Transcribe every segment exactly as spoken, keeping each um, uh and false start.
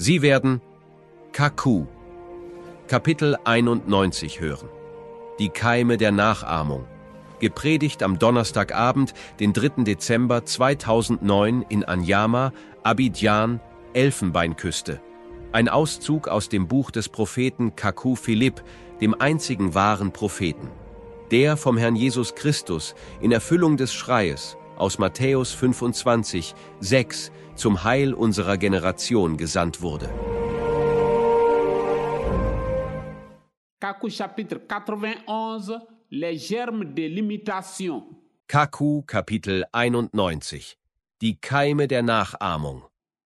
Sie werden Kaku, Kapitel einundneunzig hören. Die Keime der Nachahmung. Gepredigt am Donnerstagabend, den dritten Dezember zweitausendneun in Anyama, Abidjan, Elfenbeinküste. Ein Auszug aus dem Buch des Propheten Kaku Philipp, dem einzigen wahren Propheten. Der vom Herrn Jesus Christus in Erfüllung des Schreies aus Matthäus fünfundzwanzig, sechs zum Heil unserer Generation gesandt wurde. Kaku chapitre quatre-vingt-onze, les germes de l'imitation. Kaku Kapitel einundneunzig. Die Keime der Nachahmung.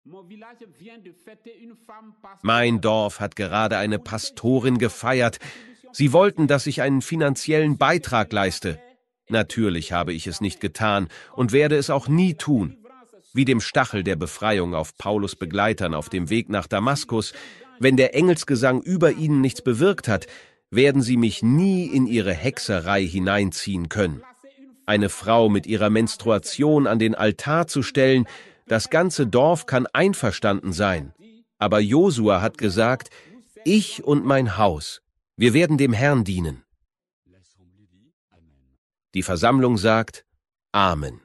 Mein Dorf hat gerade eine Pastorin gefeiert. Sie wollten, dass ich einen finanziellen Beitrag leiste. Natürlich habe ich es nicht getan und werde es auch nie tun. Wie dem Stachel der Befreiung auf Paulus' Begleitern auf dem Weg nach Damaskus, wenn der Engelsgesang über ihnen nichts bewirkt hat, werden sie mich nie in ihre Hexerei hineinziehen können. Eine Frau mit ihrer Menstruation an den Altar zu stellen, das ganze Dorf kann einverstanden sein. Aber Josua hat gesagt, ich und mein Haus, wir werden dem Herrn dienen. Die Versammlung sagt, Amen.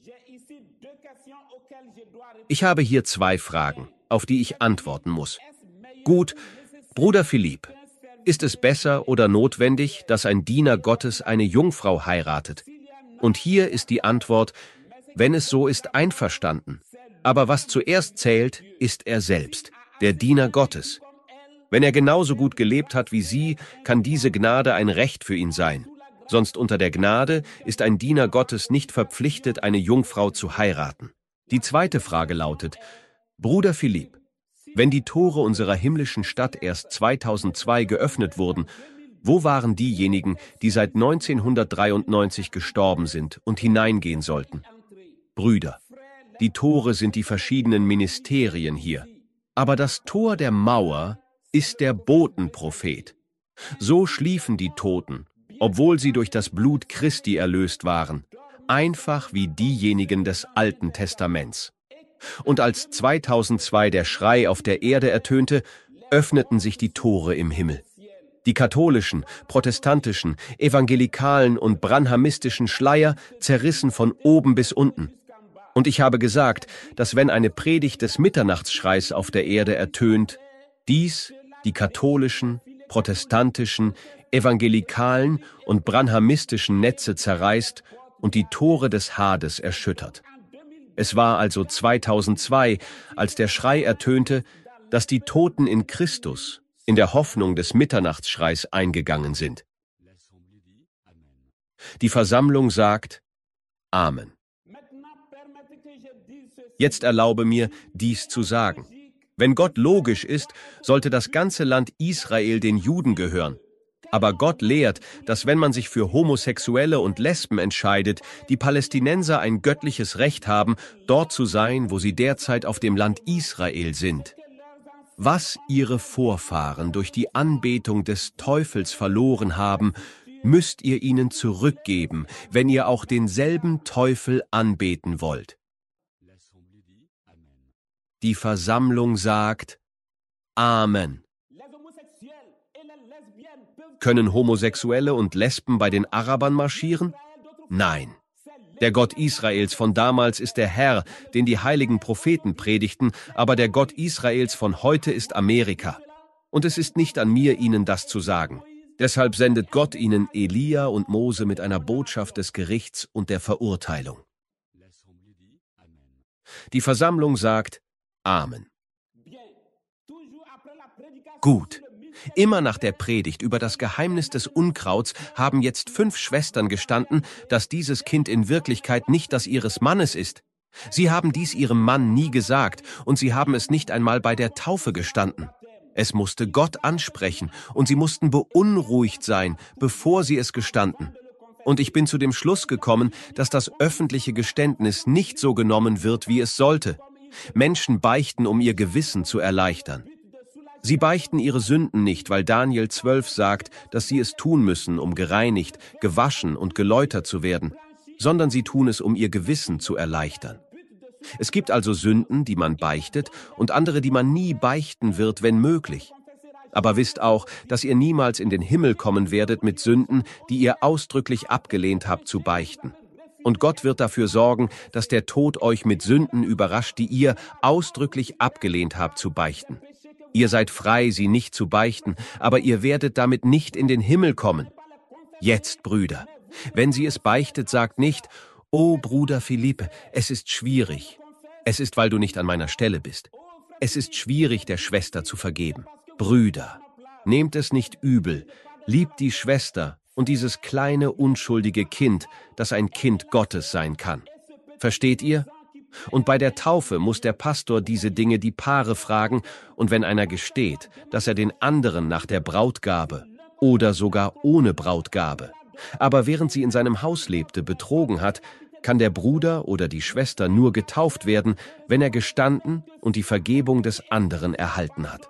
Ich habe hier zwei Fragen, auf die ich antworten muss. Gut, Bruder Philipp, ist es besser oder notwendig, dass ein Diener Gottes eine Jungfrau heiratet? Und hier ist die Antwort, wenn es so ist, einverstanden. Aber was zuerst zählt, ist er selbst, der Diener Gottes. Wenn er genauso gut gelebt hat wie Sie, kann diese Gnade ein Recht für ihn sein. Sonst unter der Gnade ist ein Diener Gottes nicht verpflichtet, eine Jungfrau zu heiraten. Die zweite Frage lautet, Bruder Philipp, wenn die Tore unserer himmlischen Stadt erst zweitausendzwei geöffnet wurden, wo waren diejenigen, die seit neunzehnhundertdreiundneunzig gestorben sind und hineingehen sollten? Brüder, die Tore sind die verschiedenen Ministerien hier. Aber das Tor der Mauer ist der Botenprophet. So schliefen die Toten, obwohl sie durch das Blut Christi erlöst waren, einfach wie diejenigen des Alten Testaments. Und als zweitausendzwei der Schrei auf der Erde ertönte, öffneten sich die Tore im Himmel. Die katholischen, protestantischen, evangelikalen und branhamistischen Schleier zerrissen von oben bis unten. Und ich habe gesagt, dass wenn eine Predigt des Mitternachtsschreis auf der Erde ertönt, dies die katholischen, protestantischen, evangelikalen und branhamistischen Netze zerreißt und die Tore des Hades erschüttert. Es war also zweitausendzwei, als der Schrei ertönte, dass die Toten in Christus in der Hoffnung des Mitternachtsschreis eingegangen sind. Die Versammlung sagt Amen. Jetzt erlaube mir, dies zu sagen. Wenn Gott logisch ist, sollte das ganze Land Israel den Juden gehören. Aber Gott lehrt, dass wenn man sich für Homosexuelle und Lesben entscheidet, die Palästinenser ein göttliches Recht haben, dort zu sein, wo sie derzeit auf dem Land Israel sind. Was ihre Vorfahren durch die Anbetung des Teufels verloren haben, müsst ihr ihnen zurückgeben, wenn ihr auch denselben Teufel anbeten wollt. Die Versammlung sagt Amen. Können Homosexuelle und Lesben bei den Arabern marschieren? Nein. Der Gott Israels von damals ist der Herr, den die heiligen Propheten predigten, aber der Gott Israels von heute ist Amerika. Und es ist nicht an mir, ihnen das zu sagen. Deshalb sendet Gott ihnen Elia und Mose mit einer Botschaft des Gerichts und der Verurteilung. Die Versammlung sagt Amen. Gut. Immer nach der Predigt über das Geheimnis des Unkrauts haben jetzt fünf Schwestern gestanden, dass dieses Kind in Wirklichkeit nicht das ihres Mannes ist. Sie haben dies ihrem Mann nie gesagt und sie haben es nicht einmal bei der Taufe gestanden. Es musste Gott ansprechen und sie mussten beunruhigt sein, bevor sie es gestanden. Und ich bin zu dem Schluss gekommen, dass das öffentliche Geständnis nicht so genommen wird, wie es sollte. Menschen beichten, um ihr Gewissen zu erleichtern. Sie beichten ihre Sünden nicht, weil Daniel zwölf sagt, dass sie es tun müssen, um gereinigt, gewaschen und geläutert zu werden, sondern sie tun es, um ihr Gewissen zu erleichtern. Es gibt also Sünden, die man beichtet, und andere, die man nie beichten wird, wenn möglich. Aber wisst auch, dass ihr niemals in den Himmel kommen werdet mit Sünden, die ihr ausdrücklich abgelehnt habt zu beichten. Und Gott wird dafür sorgen, dass der Tod euch mit Sünden überrascht, die ihr ausdrücklich abgelehnt habt zu beichten. Ihr seid frei, sie nicht zu beichten, aber ihr werdet damit nicht in den Himmel kommen. Jetzt, Brüder, wenn sie es beichtet, sagt nicht: »O Bruder Philippe, es ist schwierig. Es ist, weil du nicht an meiner Stelle bist. Es ist schwierig, der Schwester zu vergeben. Brüder, nehmt es nicht übel, liebt die Schwester und dieses kleine, unschuldige Kind, das ein Kind Gottes sein kann.« Versteht ihr? Und bei der Taufe muss der Pastor diese Dinge die Paare fragen, und wenn einer gesteht, dass er den anderen nach der Brautgabe oder sogar ohne Brautgabe, aber während sie in seinem Haus lebte, betrogen hat, kann der Bruder oder die Schwester nur getauft werden, wenn er gestanden und die Vergebung des anderen erhalten hat.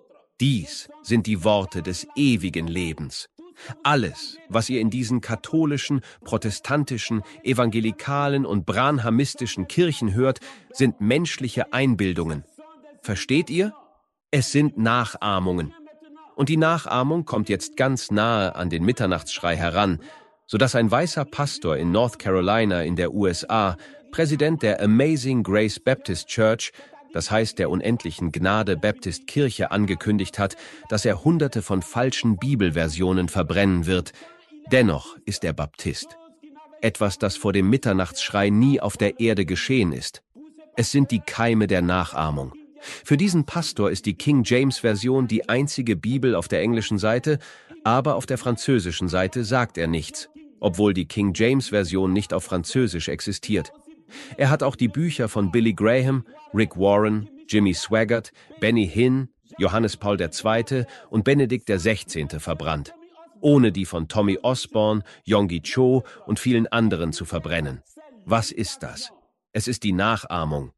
Dies sind die Worte des ewigen Lebens. Alles, was ihr in diesen katholischen, protestantischen, evangelikalen und branhamistischen Kirchen hört, sind menschliche Einbildungen. Versteht ihr? Es sind Nachahmungen. Und die Nachahmung kommt jetzt ganz nahe an den Mitternachtsschrei heran, sodass ein weißer Pastor in North Carolina in der U S A, Präsident der Amazing Grace Baptist Church, das heißt der Unendlichen Gnade Baptist Kirche, angekündigt hat, dass er Hunderte von falschen Bibelversionen verbrennen wird. Dennoch ist er Baptist. Etwas, das vor dem Mitternachtsschrei nie auf der Erde geschehen ist. Es sind die Keime der Nachahmung. Für diesen Pastor ist die King James Version die einzige Bibel auf der englischen Seite, aber auf der französischen Seite sagt er nichts, obwohl die King James Version nicht auf Französisch existiert. Er hat auch die Bücher von Billy Graham, Rick Warren, Jimmy Swaggart, Benny Hinn, Johannes Paul der Zweite und Benedikt der Sechzehnte verbrannt, ohne die von Tommy Osborne, Yonggi Cho und vielen anderen zu verbrennen. Was ist das? Es ist die Nachahmung.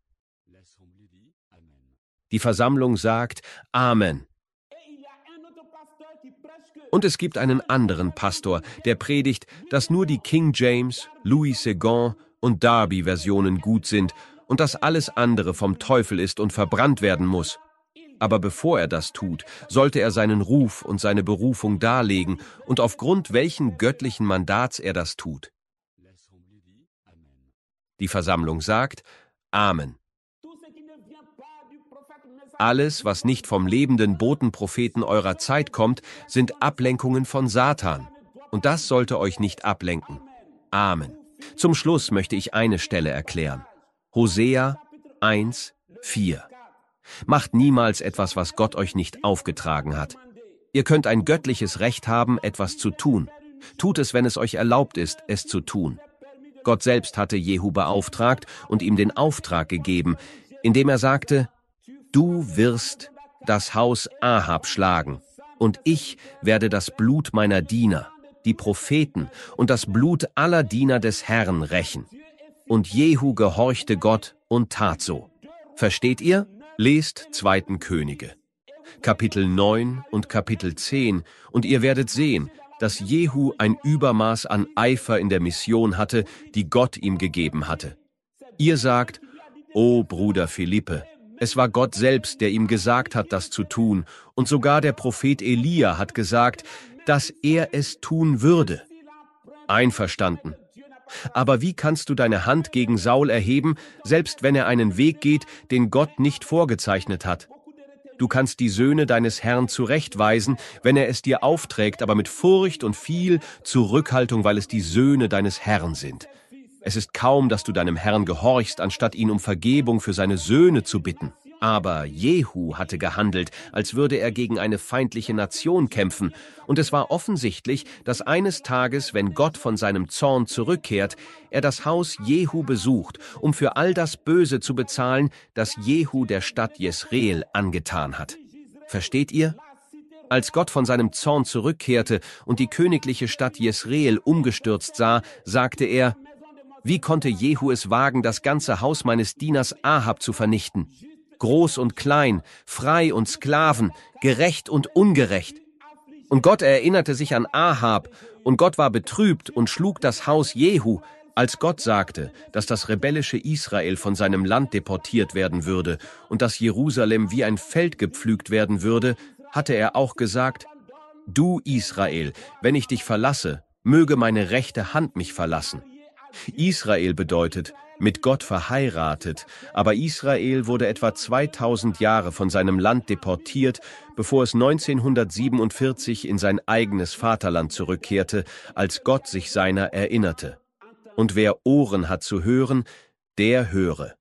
Die Versammlung sagt Amen. Und es gibt einen anderen Pastor, der predigt, dass nur die King James, Louis Segond und Darby-Versionen gut sind und dass alles andere vom Teufel ist und verbrannt werden muss. Aber bevor er das tut, sollte er seinen Ruf und seine Berufung darlegen und aufgrund welchen göttlichen Mandats er das tut. Die Versammlung sagt Amen. Alles, was nicht vom lebenden Botenpropheten eurer Zeit kommt, sind Ablenkungen von Satan. Und das sollte euch nicht ablenken. Amen. Zum Schluss möchte ich eine Stelle erklären. Hosea eins, vier. Macht niemals etwas, was Gott euch nicht aufgetragen hat. Ihr könnt ein göttliches Recht haben, etwas zu tun. Tut es, wenn es euch erlaubt ist, es zu tun. Gott selbst hatte Jehu beauftragt und ihm den Auftrag gegeben, indem er sagte: Du wirst das Haus Ahab schlagen, und ich werde das Blut meiner Diener, die Propheten, und das Blut aller Diener des Herrn rächen. Und Jehu gehorchte Gott und tat so. Versteht ihr? Lest Zweiten Könige, Kapitel neun und Kapitel zehn, und ihr werdet sehen, dass Jehu ein Übermaß an Eifer in der Mission hatte, die Gott ihm gegeben hatte. Ihr sagt: O Bruder Philippe, es war Gott selbst, der ihm gesagt hat, das zu tun, und sogar der Prophet Elia hat gesagt, dass er es tun würde. Einverstanden. Aber wie kannst du deine Hand gegen Saul erheben, selbst wenn er einen Weg geht, den Gott nicht vorgezeichnet hat? Du kannst die Söhne deines Herrn zurechtweisen, wenn er es dir aufträgt, aber mit Furcht und viel Zurückhaltung, weil es die Söhne deines Herrn sind. Es ist kaum, dass du deinem Herrn gehorchst, anstatt ihn um Vergebung für seine Söhne zu bitten. Aber Jehu hatte gehandelt, als würde er gegen eine feindliche Nation kämpfen, und es war offensichtlich, dass eines Tages, wenn Gott von seinem Zorn zurückkehrt, er das Haus Jehu besucht, um für all das Böse zu bezahlen, das Jehu der Stadt Jesreel angetan hat. Versteht ihr? Als Gott von seinem Zorn zurückkehrte und die königliche Stadt Jesreel umgestürzt sah, sagte er: Wie konnte Jehu es wagen, das ganze Haus meines Dieners Ahab zu vernichten? Groß und klein, frei und Sklaven, gerecht und ungerecht. Und Gott erinnerte sich an Ahab, und Gott war betrübt und schlug das Haus Jehu, Als Gott sagte, dass das rebellische Israel von seinem Land deportiert werden würde und dass Jerusalem wie ein Feld gepflügt werden würde, hatte er auch gesagt: Du Israel, wenn ich dich verlasse, möge meine rechte Hand mich verlassen. Israel bedeutet mit Gott verheiratet, aber Israel wurde etwa zweitausend Jahre von seinem Land deportiert, bevor es neunzehnhundertsiebenundvierzig in sein eigenes Vaterland zurückkehrte, als Gott sich seiner erinnerte. Und wer Ohren hat zu hören, der höre.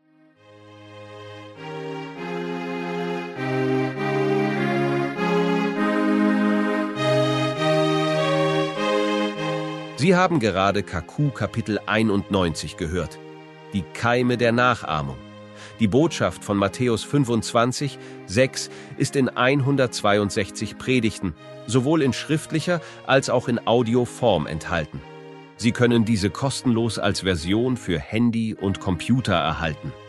Sie haben gerade Kaku Kapitel einundneunzig gehört, die Keime der Nachahmung. Die Botschaft von Matthäus fünfundzwanzig, sechs ist in hundertzweiundsechzig Predigten, sowohl in schriftlicher als auch in Audioform enthalten. Sie können diese kostenlos als Version für Handy und Computer erhalten.